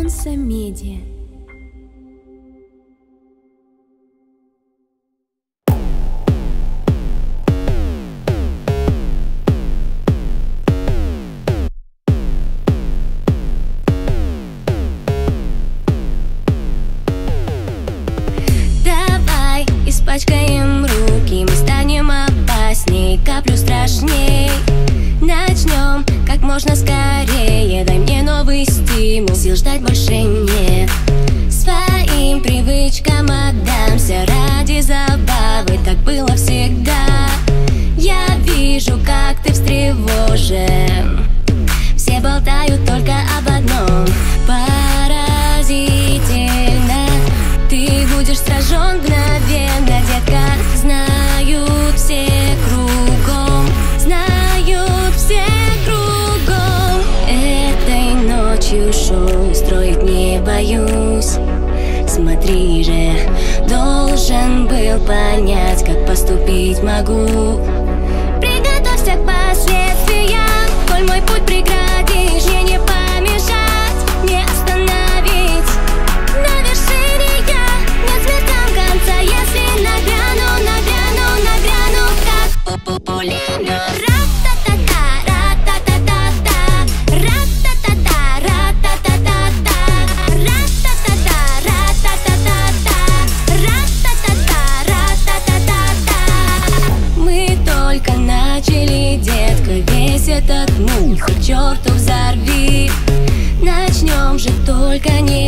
Альянса Медиа. Давай испачкаем руки, мы станем опасней, каплю страшней. Начнем как можно скорее, дай мне новый стимул, сил ждать больше нет. Своим привычкам отдамся ради забавы, так было всегда. Я вижу, как ты встревожен, все болтают только об одном. Поразительно, ты будешь сражен мгновенно, детка. Знают все кругом, знают все кругом. Этой ночью шоу строить не боюсь. Смотри же, должен был понять, как поступить могу. Приготовься к последствиям, коль мой путь преградишь, мне не помешать, не остановить. На вершине я, нет смертям конца, если нагряну, как пулемет. Ра-та-та-та, ра-та-та-та-та, ра-та-та-та, ра-та-та-та-та, ра-та-та-та, ра-та-та-та-та, ра-та-та-та, ра-та-та-та-та. Мы только начали, детка, весь этот мух к черту взорви. Начнем же, только не